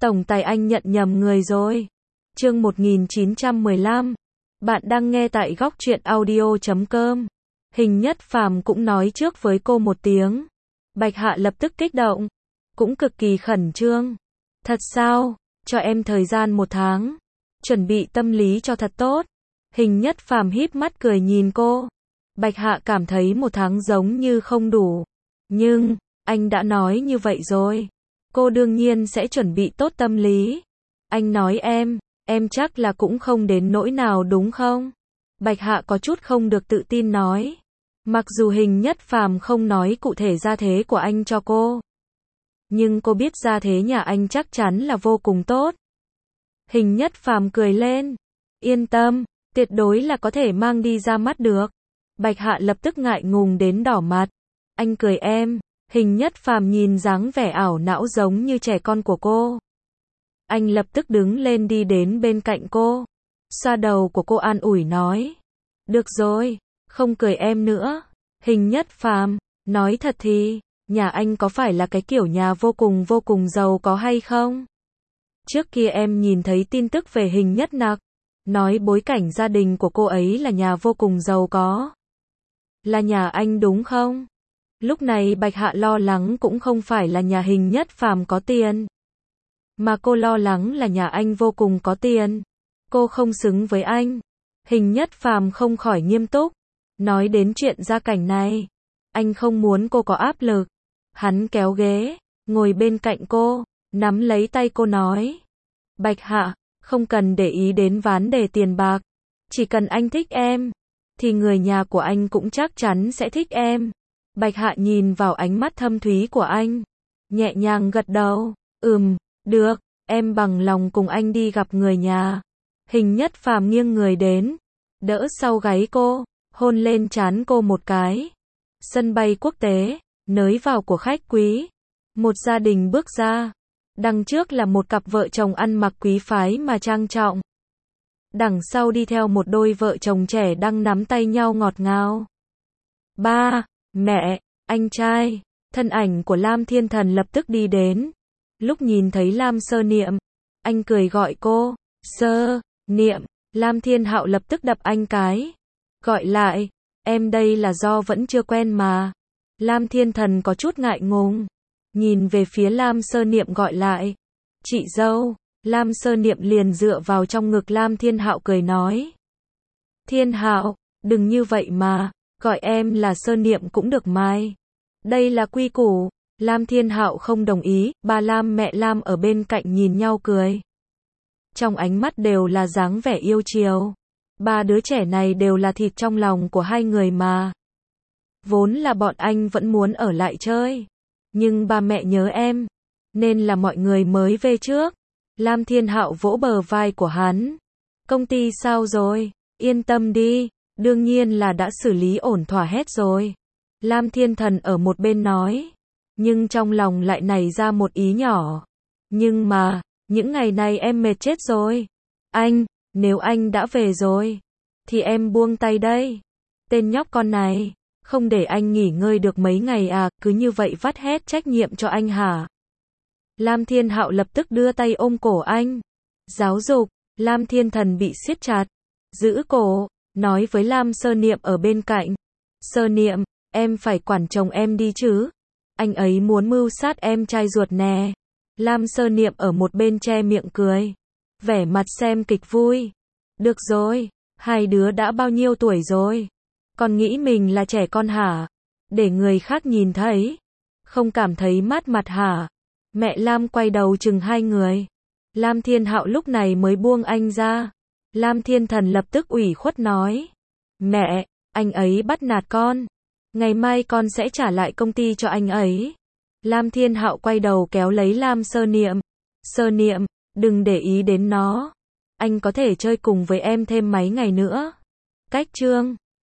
Tổng tài anh nhận nhầm người rồi. Chương 1915. Bạn đang nghe tại góc truyện audio.com. Hình Nhất Phàm cũng nói trước với cô một tiếng. Bạch Hạ lập tức kích động, cũng cực kỳ khẩn trương. Thật sao? Cho em thời gian 1 tháng. Chuẩn bị tâm lý cho thật tốt. Hình Nhất Phàm híp mắt cười nhìn cô. Bạch Hạ cảm thấy 1 tháng giống như không đủ. Nhưng, anh đã nói như vậy rồi. Cô đương nhiên sẽ chuẩn bị tốt tâm lý. Anh nói em chắc là cũng không đến nỗi nào đúng không? Bạch Hạ có chút không được tự tin nói. Mặc dù Hình Nhất Phàm không nói cụ thể gia thế của anh cho cô, nhưng cô biết gia thế nhà anh chắc chắn là vô cùng tốt. Hình Nhất Phàm cười lên. Yên tâm, tuyệt đối là có thể mang đi ra mắt được. Bạch Hạ lập tức ngại ngùng đến đỏ mặt. Anh cười em. Hình Nhất Phàm nhìn dáng vẻ ảo não giống như trẻ con của cô. Anh lập tức đứng lên đi đến bên cạnh cô, xoa đầu của cô an ủi nói. Được rồi, không cười em nữa. Hình Nhất Phàm, nói thật thì, nhà anh có phải là cái kiểu nhà vô cùng giàu có hay không? Trước kia em nhìn thấy tin tức về Hình Nhất Nặc, nói bối cảnh gia đình của cô ấy là nhà vô cùng giàu có. Là nhà anh đúng không? Lúc này Bạch Hạ lo lắng cũng không phải là nhà Hình Nhất Phàm có tiền, mà cô lo lắng là nhà anh vô cùng có tiền. Cô không xứng với anh. Hình Nhất Phàm không khỏi nghiêm túc. Nói đến chuyện gia cảnh này, anh không muốn cô có áp lực. Hắn kéo ghế, ngồi bên cạnh cô, nắm lấy tay cô nói. Bạch Hạ, không cần để ý đến vấn đề tiền bạc. Chỉ cần anh thích em, thì người nhà của anh cũng chắc chắn sẽ thích em. Bạch Hạ nhìn vào ánh mắt thâm thúy của anh, nhẹ nhàng gật đầu. Được, em bằng lòng cùng anh đi gặp người nhà. Hình Nhất Phàm nghiêng người đến, đỡ sau gáy cô, hôn lên trán cô một cái. Sân bay quốc tế, nới vào của khách quý. Một gia đình bước ra. Đằng trước là một cặp vợ chồng ăn mặc quý phái mà trang trọng. Đằng sau đi theo một đôi vợ chồng trẻ đang nắm tay nhau ngọt ngào. Ba, mẹ, anh trai. Thân ảnh của Lam Thiên Thần lập tức đi đến. Lúc nhìn thấy Lam Sơ Niệm, anh cười gọi cô. Sơ Niệm. Lam Thiên Hạo lập tức đập anh cái. Gọi lại. Em đây là do vẫn chưa quen mà. Lam Thiên Thần có chút ngại ngùng. Nhìn về phía Lam Sơ Niệm gọi lại. Chị dâu. Lam Sơ Niệm liền dựa vào trong ngực Lam Thiên Hạo cười nói. Thiên Hạo, đừng như vậy mà. Gọi em là Sơ Niệm cũng được mai. Đây là quy củ. Lam Thiên Hạo không đồng ý. Ba Lam mẹ Lam ở bên cạnh nhìn nhau cười. Trong ánh mắt đều là dáng vẻ yêu chiều. Ba đứa trẻ này đều là thịt trong lòng của hai người mà. Vốn là bọn anh vẫn muốn ở lại chơi, nhưng ba mẹ nhớ em, nên là mọi người mới về trước. Lam Thiên Hạo vỗ bờ vai của hắn. Công ty sao rồi? Yên tâm đi, đương nhiên là đã xử lý ổn thỏa hết rồi. Lam Thiên Thần ở một bên nói, nhưng trong lòng lại nảy ra một ý nhỏ. Nhưng mà, những ngày này em mệt chết rồi. Nếu anh đã về rồi, thì em buông tay đây. Tên nhóc con này, không để anh nghỉ ngơi được mấy ngày à, cứ như vậy vắt hết trách nhiệm cho anh hả? Lam Thiên Hạo lập tức đưa tay ôm cổ anh. Giáo dục. Lam Thiên Thần bị siết chặt, giữ cổ, nói với Lam Sơ Niệm ở bên cạnh. Sơ Niệm, em phải quản chồng em đi chứ. Anh ấy muốn mưu sát em trai ruột nè. Lam Sơ Niệm ở một bên che miệng cười, vẻ mặt xem kịch vui. Được rồi, hai đứa đã bao nhiêu tuổi rồi? Còn nghĩ mình là trẻ con hả? Để người khác nhìn thấy, không cảm thấy mát mặt hả? Mẹ Lam quay đầu chừng hai người. Lam Thiên Hạo lúc này mới buông anh ra. Lam Thiên Thần lập tức ủy khuất nói. Mẹ, anh ấy bắt nạt con. Ngày mai con sẽ trả lại công ty cho anh ấy. Lam Thiên Hạo quay đầu kéo lấy Lam Sơ Niệm. Sơ Niệm, đừng để ý đến nó. Anh có thể chơi cùng với em thêm mấy ngày nữa. Cách chương